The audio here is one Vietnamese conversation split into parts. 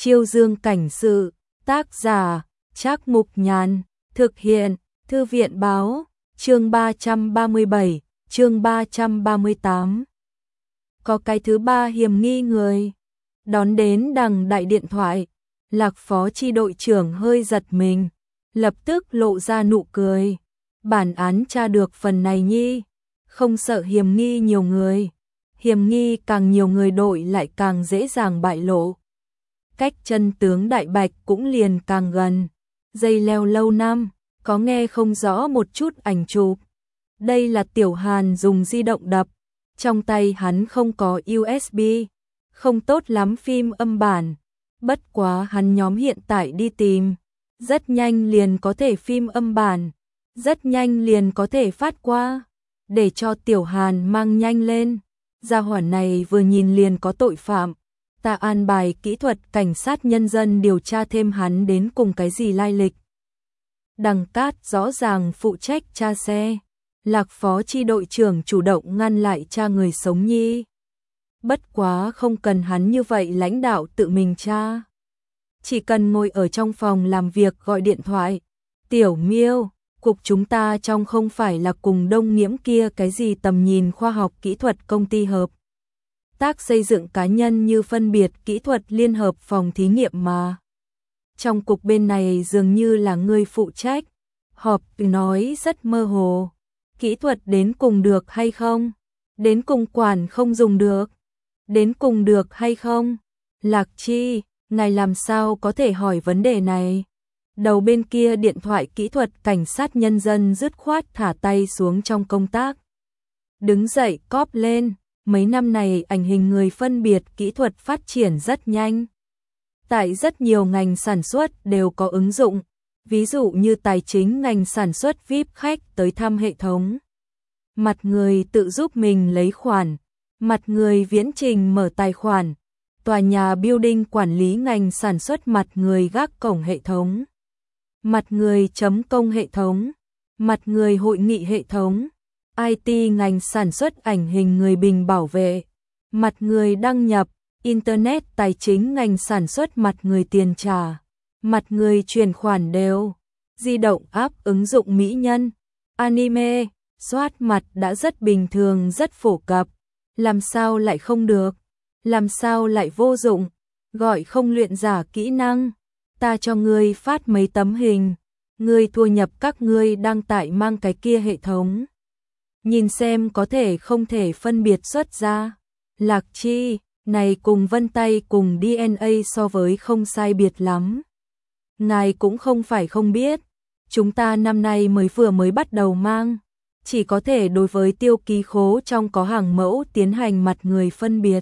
Chiêu Dương cảnh sự, tác giả, Trác Mục Nhàn, thực hiện, Thư viện báo, chương 337, chương 338. Có cái thứ ba hiểm nghi người. Đón đến đằng đại điện thoại, Lạc phó chi đội trưởng hơi giật mình, lập tức lộ ra nụ cười. Bản án tra được phần này nhi, không sợ hiểm nghi nhiều người. Hiểm nghi càng nhiều người đội lại càng dễ dàng bại lộ. Cách chân tướng đại bạch cũng liền càng gần. Dây leo lâu năm, có nghe không rõ một chút ảnh chụp. Đây là Tiểu Hàn dùng di động đập, trong tay hắn không có USB, không tốt lắm phim âm bản. Bất quá hắn nhóm hiện tại đi tìm, rất nhanh liền có thể phim âm bản, rất nhanh liền có thể phát qua, để cho Tiểu Hàn mang nhanh lên. Gia hỏa này vừa nhìn liền có tội phạm, ta an bài kỹ thuật cảnh sát nhân dân điều tra thêm hắn đến cùng cái gì lai lịch. Đằng Cát rõ ràng phụ trách tra xe, Lạc phó chi đội trưởng chủ động ngăn lại tra người sống nhi. Bất quá không cần hắn như vậy lãnh đạo tự mình tra, chỉ cần ngồi ở trong phòng làm việc gọi điện thoại. Tiểu Miêu, cục chúng ta trong không phải là cùng Đông Nghiễm kia cái gì tầm nhìn khoa học kỹ thuật công ty hợp tác xây dựng cá nhân như phân biệt kỹ thuật liên hợp phòng thí nghiệm mà. Trong cục bên này dường như là người phụ trách, họp nói rất mơ hồ. Kỹ thuật đến cùng được hay không? Đến cùng quản không dùng được? Đến cùng được hay không? Lạc Chi, ngài làm sao có thể hỏi vấn đề này? Đầu bên kia điện thoại kỹ thuật cảnh sát nhân dân dứt khoát thả tay xuống trong công tác. Đứng dậy cóp lên, mấy năm này ảnh hình người phân biệt kỹ thuật phát triển rất nhanh. Tại rất nhiều ngành sản xuất đều có ứng dụng, ví dụ như tài chính ngành sản xuất VIP khách tới thăm hệ thống. Mặt người tự giúp mình lấy khoản, mặt người viễn trình mở tài khoản, tòa nhà building quản lý ngành sản xuất mặt người gác cổng hệ thống, mặt người chấm công hệ thống, mặt người hội nghị hệ thống, IT ngành sản xuất ảnh hình người bình bảo vệ, mặt người đăng nhập, Internet tài chính ngành sản xuất mặt người tiền trả, mặt người chuyển khoản đều, di động app ứng dụng mỹ nhân, anime, soát mặt đã rất bình thường rất phổ cập, làm sao lại không được, làm sao lại vô dụng, gọi không luyện giả kỹ năng, ta cho ngươi phát mấy tấm hình, ngươi thua nhập các ngươi đăng tải mang cái kia hệ thống. Nhìn xem có thể không thể phân biệt xuất ra. Lạc Chi, này cùng vân tay cùng DNA so với không sai biệt lắm. Ngài cũng không phải không biết, chúng ta năm nay vừa mới bắt đầu mang, chỉ có thể đối với tiêu ký khố trong có hàng mẫu tiến hành mặt người phân biệt.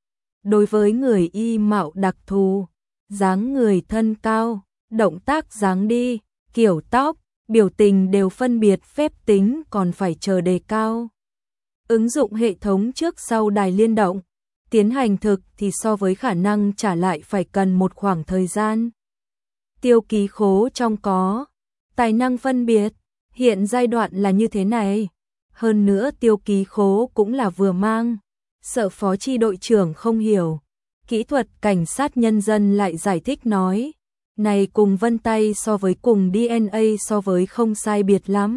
Đối với người y mạo đặc thù, dáng người thân cao, động tác dáng đi, kiểu tóc, biểu tình đều phân biệt phép tính còn phải chờ đề cao. Ứng dụng hệ thống trước sau đài liên động, tiến hành thực thì so với khả năng trả lại phải cần một khoảng thời gian. Tiêu ký khố trong có, tài năng phân biệt, hiện giai đoạn là như thế này. Hơn nữa tiêu ký khố cũng là vừa mang, sợ phó chi đội trưởng không hiểu. Kỹ thuật cảnh sát nhân dân lại giải thích nói, này cùng vân tay so với cùng DNA so với không sai biệt lắm.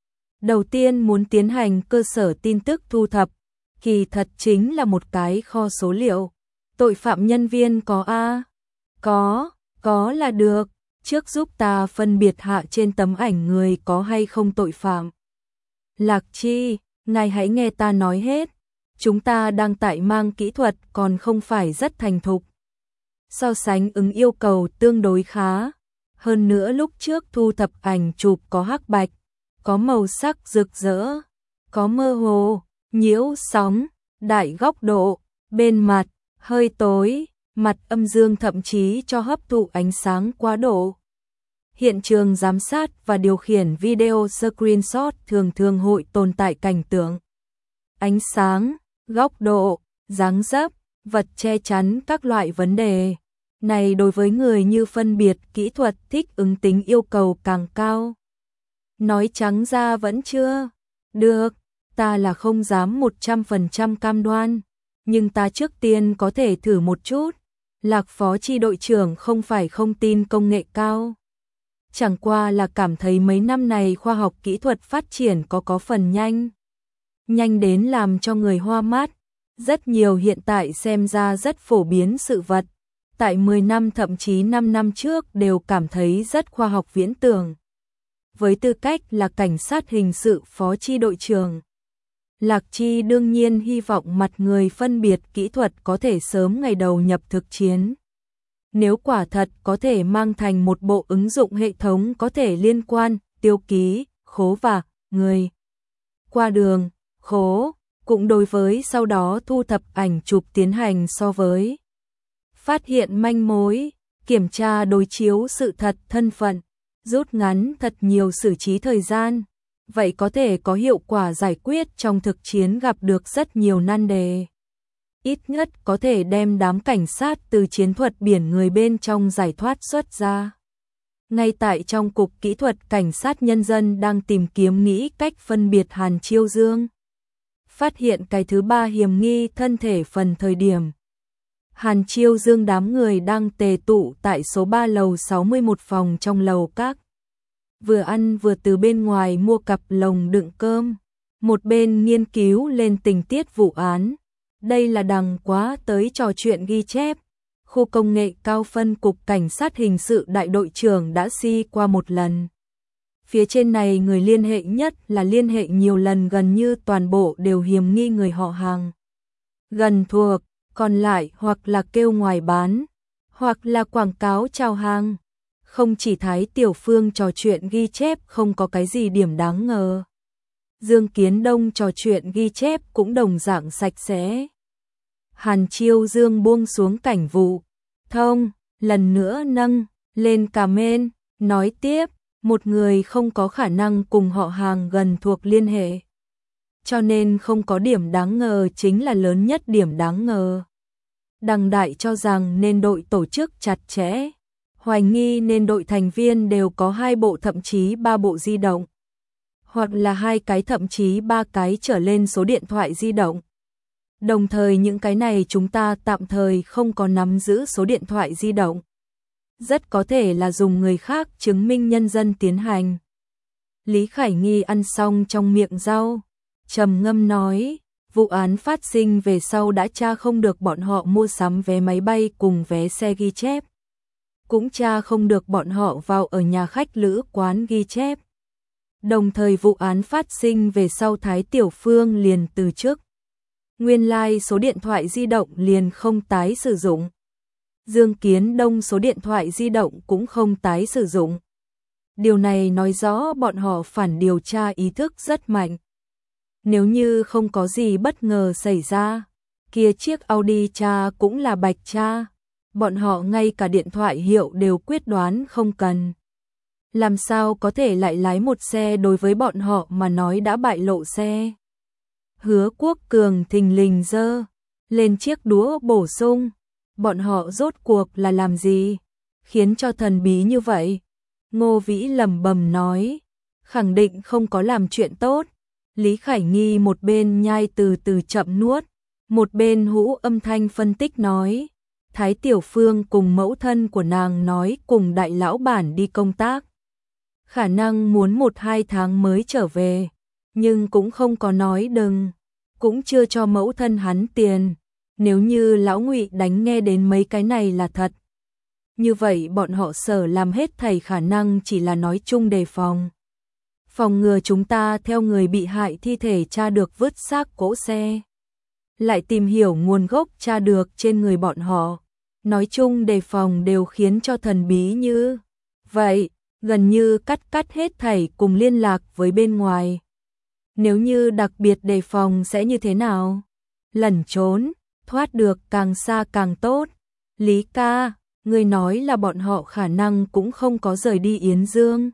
Đầu tiên muốn tiến hành cơ sở tin tức thu thập, kỳ thật chính là một cái kho số liệu. Tội phạm nhân viên có A? Có là được, trước giúp ta phân biệt hạ trên tấm ảnh người có hay không tội phạm. Lạc Chi, ngài hãy nghe ta nói hết, chúng ta đang tại mang kỹ thuật còn không phải rất thành thục. So sánh ứng yêu cầu tương đối khá, hơn nữa lúc trước thu thập ảnh chụp có hắc bạch, có màu sắc rực rỡ, có mơ hồ, nhiễu sóng, đại góc độ, bên mặt, hơi tối, mặt âm dương thậm chí cho hấp thụ ánh sáng quá độ. Hiện trường giám sát và điều khiển video screenshot thường hội tồn tại cảnh tượng, ánh sáng, góc độ, dáng dấp, vật che chắn các loại vấn đề. Này đối với người như phân biệt kỹ thuật thích ứng tính yêu cầu càng cao. Nói trắng ra vẫn chưa được, ta là không dám 100% cam đoan, nhưng ta trước tiên có thể thử một chút. Lạc phó chi đội trưởng không phải không tin công nghệ cao. Chẳng qua là cảm thấy mấy năm này khoa học kỹ thuật phát triển có phần nhanh. Nhanh đến làm cho người hoa mắt. Rất nhiều hiện tại xem ra rất phổ biến sự vật. Tại 10 năm thậm chí 5 năm trước đều cảm thấy rất khoa học viễn tưởng. Với tư cách là cảnh sát hình sự phó chi đội trưởng, Lạc Chi đương nhiên hy vọng mặt người phân biệt kỹ thuật có thể sớm ngày đầu nhập thực chiến. Nếu quả thật có thể mang thành một bộ ứng dụng hệ thống có thể liên quan, tiêu ký, khố và người qua đường, khố, cũng đối với sau đó thu thập ảnh chụp tiến hành so với phát hiện manh mối, kiểm tra đối chiếu sự thật thân phận, rút ngắn thật nhiều xử trí thời gian. Vậy có thể có hiệu quả giải quyết trong thực chiến gặp được rất nhiều nan đề. Ít nhất có thể đem đám cảnh sát từ chiến thuật biển người bên trong giải thoát xuất ra. Ngay tại trong Cục Kỹ thuật Cảnh sát Nhân dân đang tìm kiếm nghĩ cách phân biệt Hàn Chiêu Dương. Phát hiện cái thứ ba hiểm nghi thân thể phần thời điểm. Hàn Chiêu Dương đám người đang tề tụ tại số 3 lầu 61 phòng trong lầu các. Vừa ăn vừa từ bên ngoài mua cặp lồng đựng cơm. Một bên nghiên cứu lên tình tiết vụ án. Đây là đằng quá tới trò chuyện ghi chép. Khu công nghệ cao phân Cục Cảnh sát hình sự đại đội trưởng đã qua một lần. Phía trên này người liên hệ nhất là liên hệ nhiều lần gần như toàn bộ đều hiểm nghi người họ Hàng. Gần thuộc, còn lại hoặc là kêu ngoài bán, hoặc là quảng cáo chào hàng. Không chỉ Thái Tiểu Phương trò chuyện ghi chép không có cái gì điểm đáng ngờ. Dương Kiến Đông trò chuyện ghi chép cũng đồng dạng sạch sẽ. Hàn Chiêu Dương buông xuống cảnh vụ thông, lần nữa nâng lên cảm ơn, nói tiếp, một người không có khả năng cùng họ Hàng gần thuộc liên hệ. Cho nên không có điểm đáng ngờ chính là lớn nhất điểm đáng ngờ. Đằng đại cho rằng nên đội tổ chức chặt chẽ, hoài nghi nên đội thành viên đều có 2 bộ thậm chí 3 bộ di động, hoặc là 2 cái thậm chí 3 cái trở lên số điện thoại di động. Đồng thời những cái này chúng ta tạm thời không có nắm giữ số điện thoại di động. Rất có thể là dùng người khác chứng minh nhân dân tiến hành. Lý Khải Nghi ăn xong trong miệng rau, trầm ngâm nói, vụ án phát sinh về sau đã tra không được bọn họ mua sắm vé máy bay cùng vé xe ghi chép. Cũng tra không được bọn họ vào ở nhà khách lữ quán ghi chép. Đồng thời vụ án phát sinh về sau Thái Tiểu Phương liền từ chức. Nguyên lai số điện thoại di động liền không tái sử dụng. Dương Kiến Đông số điện thoại di động cũng không tái sử dụng. Điều này nói rõ bọn họ phản điều tra ý thức rất mạnh. Nếu như không có gì bất ngờ xảy ra, kia chiếc Audi cha cũng là bạch cha. Bọn họ ngay cả điện thoại hiệu đều quyết đoán không cần. Làm sao có thể lại lái một xe đối với bọn họ mà nói đã bại lộ xe. Hứa Quốc Cường thình lình giơ lên chiếc đũa bổ sung. Bọn họ rốt cuộc là làm gì? Khiến cho thần bí như vậy. Ngô Vĩ lẩm bẩm nói. Khẳng định không có làm chuyện tốt. Lý Khải Nghi một bên nhai từ từ chậm nuốt. Một bên hũ âm thanh phân tích nói. Thái Tiểu Phương cùng mẫu thân của nàng nói cùng đại lão bản đi công tác. Khả năng muốn 1-2 tháng mới trở về. Nhưng cũng không có nói đừng. Cũng chưa cho mẫu thân hắn tiền. Nếu như lão Ngụy đánh nghe đến mấy cái này là thật. Như vậy bọn họ sở làm hết thảy khả năng chỉ là nói chung đề phòng. Phòng ngừa chúng ta theo người bị hại thi thể tra được vứt xác cỗ xe. Lại tìm hiểu nguồn gốc tra được trên người bọn họ. Nói chung đề phòng đều khiến cho thần bí như vậy, gần như cắt hết thảy cùng liên lạc với bên ngoài. Nếu như đặc biệt đề phòng sẽ như thế nào? Lẩn trốn, thoát được càng xa càng tốt. Lý ca, người nói là bọn họ khả năng cũng không có rời đi Yến Dương.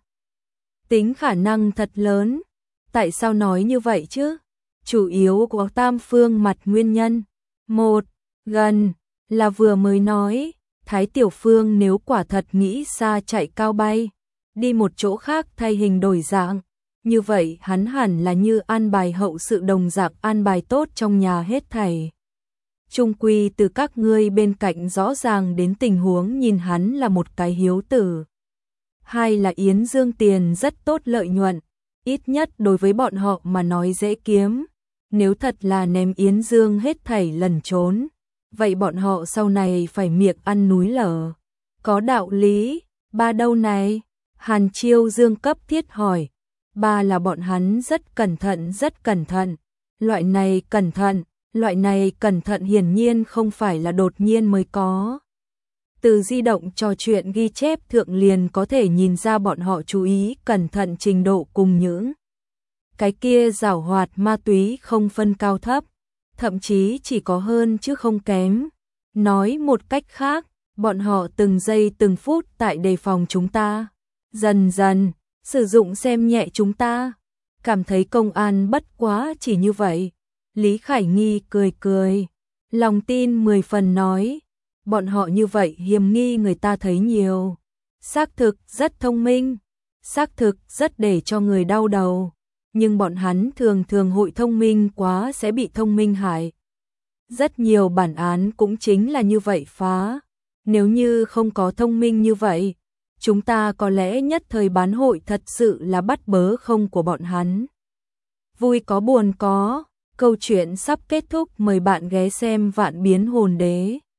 Tính khả năng thật lớn. Tại sao nói như vậy chứ? Chủ yếu có tam phương mặt nguyên nhân. Một, gần, là vừa mới nói, Thái Tiểu Phương nếu quả thật nghĩ xa chạy cao bay, đi một chỗ khác thay hình đổi dạng, như vậy hắn hẳn là như an bài hậu sự đồng dạng an bài tốt trong nhà hết thảy. Trung quy từ các ngươi bên cạnh rõ ràng đến tình huống nhìn hắn là một cái hiếu tử. Hai là Yến Dương tiền rất tốt lợi nhuận, ít nhất đối với bọn họ mà nói dễ kiếm. Nếu thật là ném Yến Dương hết thảy lần trốn, vậy bọn họ sau này phải miệng ăn núi lở. Có đạo lý, ba đâu này? Hàn Chiêu Dương cấp thiết hỏi. Ba là bọn hắn rất cẩn thận. Loại này cẩn thận hiển nhiên không phải là đột nhiên mới có. Từ di động trò chuyện ghi chép thượng liền có thể nhìn ra bọn họ chú ý cẩn thận trình độ cùng những cái kia giảo hoạt ma túy không phân cao thấp, thậm chí chỉ có hơn chứ không kém. Nói một cách khác, bọn họ từng giây từng phút tại đề phòng chúng ta, dần dần sử dụng xem nhẹ chúng ta. Cảm thấy công an bất quá chỉ như vậy. Lý Khải Nghi cười cười, lòng tin 10 phần nói, bọn họ như vậy hiểm nghi người ta thấy nhiều. Xác thực rất thông minh, xác thực rất để cho người đau đầu, nhưng bọn hắn thường thường hội thông minh quá sẽ bị thông minh hại. Rất nhiều bản án cũng chính là như vậy phá. Nếu như không có thông minh như vậy, chúng ta có lẽ nhất thời bán hội thật sự là bắt bớ không của bọn hắn. Vui có buồn có, câu chuyện sắp kết thúc, mời bạn ghé xem Vạn Biến Hồn Đế.